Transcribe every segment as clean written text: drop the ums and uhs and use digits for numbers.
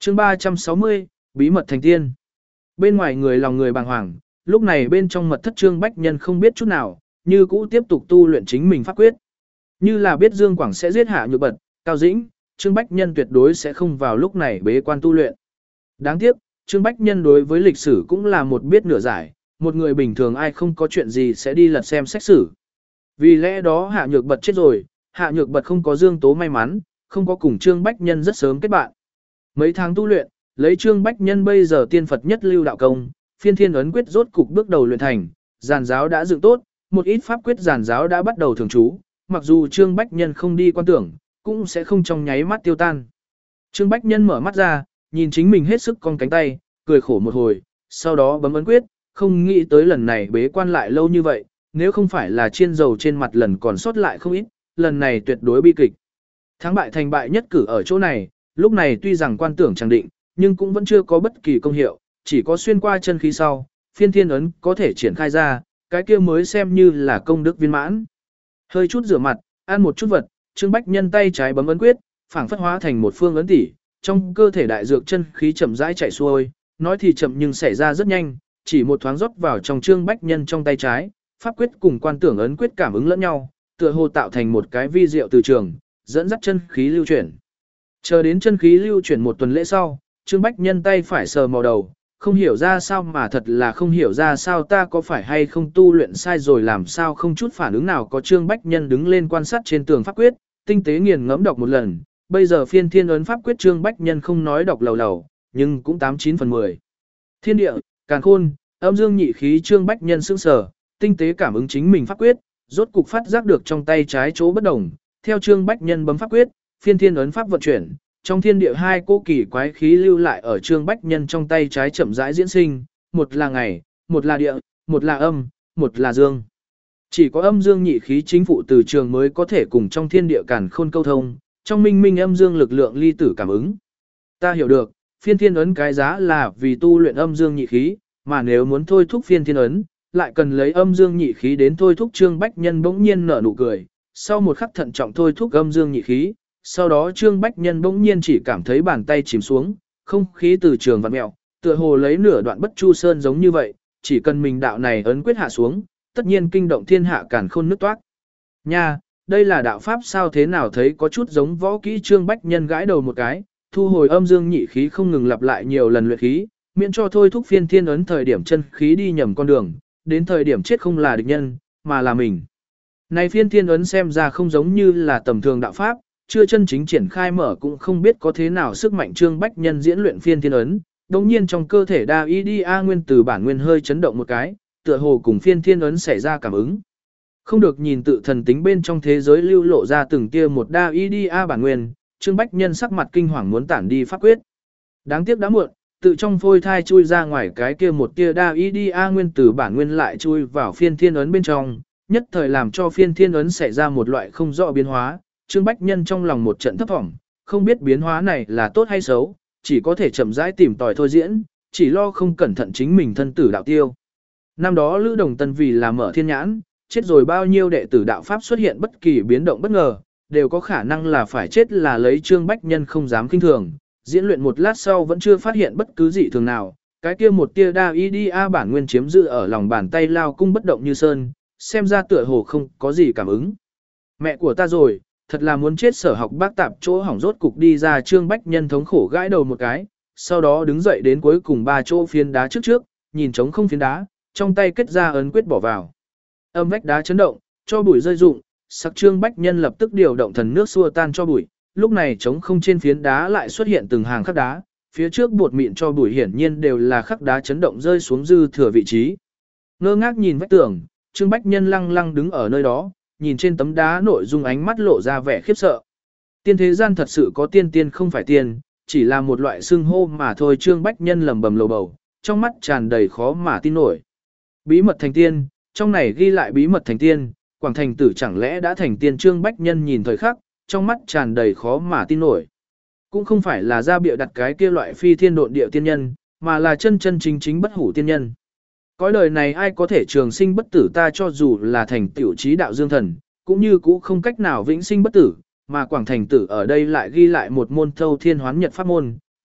chương 360, bí mật thành tiên. Bên ngoài người lòng người bàng hoàng, lúc này bên trong mật thất Trương Bách Nhân không biết chút nào, như cũ tiếp tục tu luyện chính mình pháp quyết. Như là biết Dương Quảng sẽ giết Hạ Nhược Bật, Cao Dĩnh, Trương Bách Nhân tuyệt đối sẽ không vào lúc này bế quan tu luyện. Đáng tiếc, Trương Bách Nhân đối với lịch sử cũng là một biết nửa giải, một người bình thường ai không có chuyện gì sẽ đi lật xem sách sử. Vì lẽ đó Hạ Nhược Bật chết rồi, Hạ Nhược Bật không có Dương Tố may mắn, không có cùng Trương Bách Nhân rất sớm kết bạn. Mấy tháng tu luyện, lấy Trương Bách Nhân bây giờ tiên Phật nhất lưu đạo công, phiên thiên ấn quyết rốt cục bước đầu luyện thành, giàn giáo đã dựng tốt, một ít pháp quyết giàn giáo đã bắt đầu thường trú, mặc dù Trương Bách Nhân không đi quan tưởng, cũng sẽ không trong nháy mắt tiêu tan. Trương Bách Nhân mở mắt ra, nhìn chính mình hết sức cong cánh tay, cười khổ một hồi, sau đó bấm ấn quyết, không nghĩ tới lần này bế quan lại lâu như vậy, nếu không phải là chiên dầu trên mặt lần còn sót lại không ít, lần này tuyệt đối bi kịch. Thắng bại thành bại nhất cử ở chỗ này, lúc này tuy rằng quan tưởng chẳng định, nhưng cũng vẫn chưa có bất kỳ công hiệu, chỉ có xuyên qua chân khí sau, phiên thiên ấn có thể triển khai ra, cái kia mới xem như là công đức viên mãn. Hơi chút rửa mặt, ăn một chút vật, Trương Bách Nhân tay trái bấm ấn quyết, phảng phất hóa thành một phương ấn tỷ, trong cơ thể đại dược chân khí chậm rãi chảy xuôi, nói thì chậm nhưng xảy ra rất nhanh, chỉ một thoáng rót vào trong Trương Bách Nhân trong tay trái, pháp quyết cùng quan tưởng ấn quyết cảm ứng lẫn nhau, tựa hồ tạo thành một cái vi diệu từ trường, dẫn dắt chân khí lưu chuyển. Chờ đến chân khí lưu chuyển một tuần lễ sau, Trương Bách Nhân tay phải sờ màu đầu, không hiểu ra sao mà thật là không hiểu ra sao ta có phải hay không tu luyện sai rồi làm sao không chút phản ứng nào có. Trương Bách Nhân đứng lên quan sát trên tường pháp quyết, tinh tế nghiền ngẫm đọc một lần, bây giờ phiên thiên ấn pháp quyết Trương Bách Nhân không nói đọc lầu lầu, nhưng cũng 89/10. Thiên địa, càn khôn, âm dương nhị khí Trương Bách Nhân sững sờ, tinh tế cảm ứng chính mình pháp quyết, rốt cục phát giác được trong tay trái chỗ bất đồng, theo Trương Bách Nhân bấm pháp quyết, phiên thiên ấn pháp vận chuyển, trong thiên địa hai cô kỳ quái khí lưu lại ở Trương Bách Nhân trong tay trái chậm rãi diễn sinh, một là ngày, một là địa, một là âm, một là dương. Chỉ có âm dương nhị khí chính phụ từ trường mới có thể cùng trong thiên địa càn khôn câu thông, trong minh minh âm dương lực lượng ly tử cảm ứng. Ta hiểu được, phiên thiên ấn cái giá là vì tu luyện âm dương nhị khí, mà nếu muốn thôi thúc phiên thiên ấn, lại cần lấy âm dương nhị khí đến thôi thúc. Trương Bách Nhân bỗng nhiên nở nụ cười, sau một khắc thận trọng thôi thúc âm dương nhị khí, sau đó Trương Bách Nhân bỗng nhiên chỉ cảm thấy bàn tay chìm xuống, không khí từ trường vặn mèo, tựa hồ lấy nửa đoạn bất chu sơn giống như vậy, chỉ cần mình đạo này ấn quyết hạ xuống, tất nhiên kinh động thiên hạ càn khôn nứt toát. Nha, đây là đạo pháp sao thế nào thấy có chút giống võ kỹ. Trương Bách Nhân gãi đầu một cái, thu hồi âm dương nhị khí không ngừng lặp lại nhiều lần luyện khí, miễn cho thôi thúc phiên thiên ấn thời điểm chân khí đi nhầm con đường, đến thời điểm chết không là địch nhân, mà là mình. Này phiên thiên ấn xem ra không giống như là tầm thường đạo pháp, chưa chân chính triển khai mở cũng không biết có thế nào sức mạnh. Trương Bách Nhân diễn luyện phiên thiên ấn, đồng nhiên trong cơ thể đa y đi a nguyên từ bản nguyên hơi chấn động một cái, tựa hồ cùng phiên thiên ấn xảy ra cảm ứng. Không được nhìn tự thần tính bên trong thế giới lưu lộ ra từng tia một đa y đi a bản nguyên, Trương Bách Nhân sắc mặt kinh hoàng muốn tản đi pháp quyết. Đáng tiếc đã muộn, tự trong phôi thai chui ra ngoài cái kia một tia đa y đi a nguyên từ bản nguyên lại chui vào phiên thiên ấn bên trong, nhất thời làm cho phiên thiên ấn xảy ra một loại không rõ biến hóa. Trương Bách Nhân trong lòng một trận thấp thỏm, không biết biến hóa này là tốt hay xấu, chỉ có thể chậm rãi tìm tòi thôi diễn, chỉ lo không cẩn thận chính mình thân tử đạo tiêu. Năm đó Lữ Đồng Tân vì là mở thiên nhãn, chết rồi bao nhiêu đệ tử đạo Pháp xuất hiện bất kỳ biến động bất ngờ, đều có khả năng là phải chết là lấy. Trương Bách Nhân không dám kinh thường, diễn luyện một lát sau vẫn chưa phát hiện bất cứ dị thường nào, cái kia một tia đa y đi a bản nguyên chiếm giữ ở lòng bàn tay lao cung bất động như sơn, xem ra tựa hồ không có gì cảm ứng. Mẹ của ta rồi, thật là muốn chết. Sở Học bác tạp chỗ hỏng rốt cục đi ra. Trương Bách Nhân thống khổ gãi đầu một cái, sau đó đứng dậy đến cuối cùng 3 chỗ phiến đá trước, nhìn trống không phiến đá, trong tay kết ra ấn quyết bỏ vào. Âm vách đá chấn động, cho bụi rơi rụng, sắc Trương Bách Nhân lập tức điều động thần nước xua tan cho bụi, lúc này trống không trên phiến đá lại xuất hiện từng hàng khắc đá, phía trước bột mịn cho bụi hiển nhiên đều là khắc đá chấn động rơi xuống dư thừa vị trí. Ngơ ngác nhìn vách tường, Trương Bách Nhân lăng lăng đứng ở nơi đó, nhìn trên tấm đá nội dung ánh mắt lộ ra vẻ khiếp sợ. Tiên thế gian thật sự có tiên, tiên không phải tiên, chỉ là một loại xưng hô mà thôi. Trương Bách Nhân lẩm bẩm lầu bầu, trong mắt tràn đầy khó mà tin nổi. Bí mật thành tiên, trong này ghi lại bí mật thành tiên, Quảng Thành Tử chẳng lẽ đã thành tiên? Trương Bách Nhân nhìn thời khắc, trong mắt tràn đầy khó mà tin nổi. Cũng không phải là ra bịa đặt cái kia loại phi thiên độn địa tiên nhân, mà là chân chân chính chính bất hủ tiên nhân. Cõi đời này ai có thể trường sinh bất tử, ta cho dù là thành tiểu trí đạo dương thần, cũng như cũ không cách nào vĩnh sinh bất tử, mà Quảng Thành Tử ở đây lại ghi lại một môn thâu thiên hoán nhật pháp môn,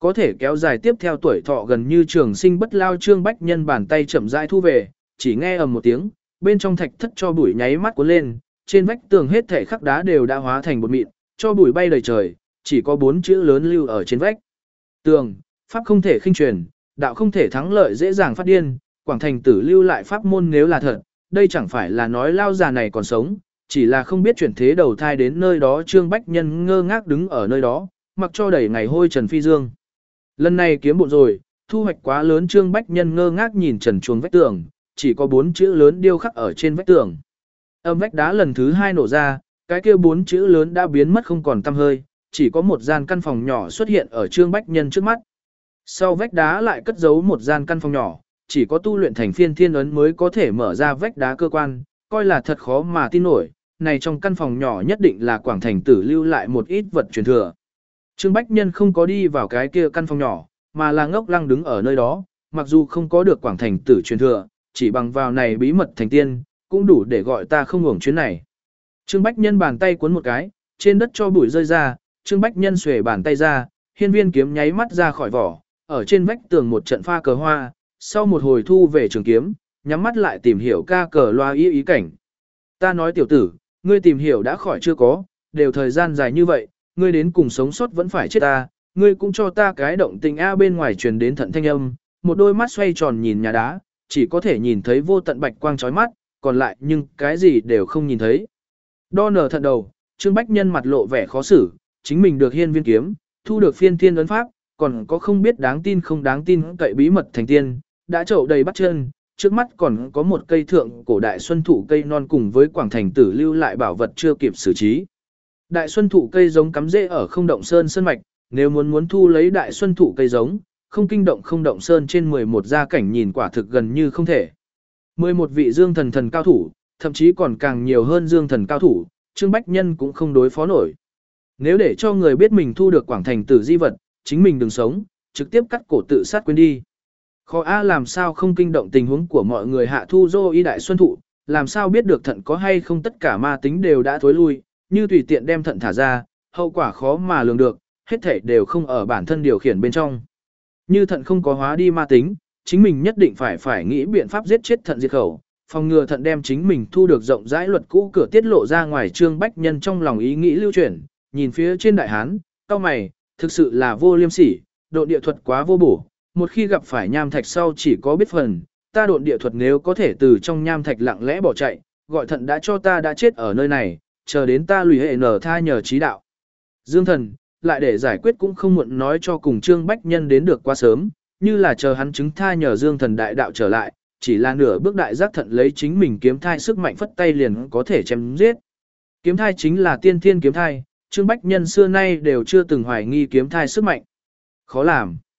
có thể kéo dài tiếp theo tuổi thọ gần như trường sinh bất lao. Trương Bách Nhân bàn tay chậm rãi thu về, chỉ nghe ầm một tiếng, bên trong thạch thất cho bụi nháy mắt cuốn lên, trên vách tường hết thảy khắc đá đều đã hóa thành bột mịn, cho bụi bay đầy trời, chỉ có 4 chữ lớn lưu ở trên vách tường: pháp không thể khinh truyền, đạo không thể thắng lợi dễ dàng phát điên. Quảng Thành Tử lưu lại pháp môn nếu là thật, đây chẳng phải là nói lao già này còn sống, chỉ là không biết chuyển thế đầu thai đến nơi đó. Trương Bách Nhân ngơ ngác đứng ở nơi đó, mặc cho đầy ngày hôi trần phi dương. Lần này kiếm bộn rồi, thu hoạch quá lớn. Trương Bách Nhân ngơ ngác nhìn trần chuồng vách tường, chỉ có 4 chữ lớn điêu khắc ở trên vách tường. Âm vách đá lần thứ 2 nổ ra, cái kia 4 chữ lớn đã biến mất không còn tăm hơi, chỉ có một gian căn phòng nhỏ xuất hiện ở Trương Bách Nhân trước mắt. Sau vách đá lại cất giấu một gian căn phòng nhỏ, chỉ có tu luyện thành phiên thiên ấn mới có thể mở ra vách đá cơ quan, coi là thật khó mà tin nổi. Này trong căn phòng nhỏ nhất định là Quảng Thành Tử lưu lại một ít vật truyền thừa. Trương Bách Nhân không có đi vào cái kia căn phòng nhỏ, mà là ngốc lăng đứng ở nơi đó, mặc dù không có được Quảng Thành Tử truyền thừa, chỉ bằng vào này bí mật thành tiên, cũng đủ để gọi ta không hưởng chuyến này. Trương Bách Nhân bàn tay cuốn một cái, trên đất cho bụi rơi ra, Trương Bách Nhân xuề bàn tay ra, hiên viên kiếm nháy mắt ra khỏi vỏ, ở trên vách tường một trận pha cờ hoa, sau một hồi thu về trường kiếm, nhắm mắt lại tìm hiểu ca cờ loa ý cảnh. Ta nói tiểu tử, ngươi tìm hiểu đã khỏi chưa có, đều thời gian dài như vậy, ngươi đến cùng sống sót vẫn phải chết ta, ngươi cũng cho ta cái động tình a. Bên ngoài truyền đến thận thanh âm, một đôi mắt xoay tròn nhìn nhà đá, chỉ có thể nhìn thấy vô tận bạch quang chói mắt, còn lại nhưng cái gì đều không nhìn thấy. Đo nở thận đầu, Trương Bách Nhân mặt lộ vẻ khó xử, chính mình được hiên viên kiếm, thu được phiên thiên ấn pháp, còn có không biết đáng tin không đáng tin cậy bí mật thành tiên, đã trậu đầy bắt chân, trước mắt còn có một cây thượng cổ đại xuân thụ cây non cùng với Quảng Thành Tử lưu lại bảo vật chưa kịp xử trí. Đại xuân thụ cây giống cắm rễ ở Không Động Sơn sơn mạch, nếu muốn thu lấy đại xuân thụ cây giống, không kinh động Không Động Sơn trên 11 gia cảnh nhìn quả thực gần như không thể. 11 vị dương thần cao thủ, thậm chí còn càng nhiều hơn dương thần cao thủ, Trương Bách Nhân cũng không đối phó nổi. Nếu để cho người biết mình thu được Quảng Thành Tử di vật, chính mình đừng sống, trực tiếp cắt cổ tự sát quên đi. Khó A làm sao không kinh động tình huống của mọi người hạ thu dô y đại xuân thụ, làm sao biết được thận có hay không. Tất cả ma tính đều đã thối lui, như tùy tiện đem thận thả ra, hậu quả khó mà lường được, hết thảy đều không ở bản thân điều khiển bên trong. Như thận không có hóa đi ma tính, chính mình nhất định phải nghĩ biện pháp giết chết thận diệt khẩu, phòng ngừa thận đem chính mình thu được rộng rãi luật cũ cửa tiết lộ ra ngoài. Trương Bách Nhân trong lòng ý nghĩ lưu chuyển, nhìn phía trên đại hán, cau mày, thực sự là vô liêm sỉ, độ địa thuật quá vô bổ, một khi gặp phải nham thạch sau chỉ có biết phần, ta độn địa thuật nếu có thể từ trong nham thạch lặng lẽ bỏ chạy, gọi thận đã cho ta đã chết ở nơi này, chờ đến ta lùi hệ nở tha nhờ trí đạo. Dương thần, lại để giải quyết cũng không muộn. Nói cho cùng Trương Bách Nhân đến được quá sớm, như là chờ hắn chứng tha nhờ Dương thần đại đạo trở lại, chỉ là nửa bước đại giác thận lấy chính mình kiếm thai sức mạnh phất tay liền có thể chém giết. Kiếm thai chính là tiên thiên kiếm thai, Trương Bách Nhân xưa nay đều chưa từng hoài nghi kiếm thai sức mạnh. Khó làm.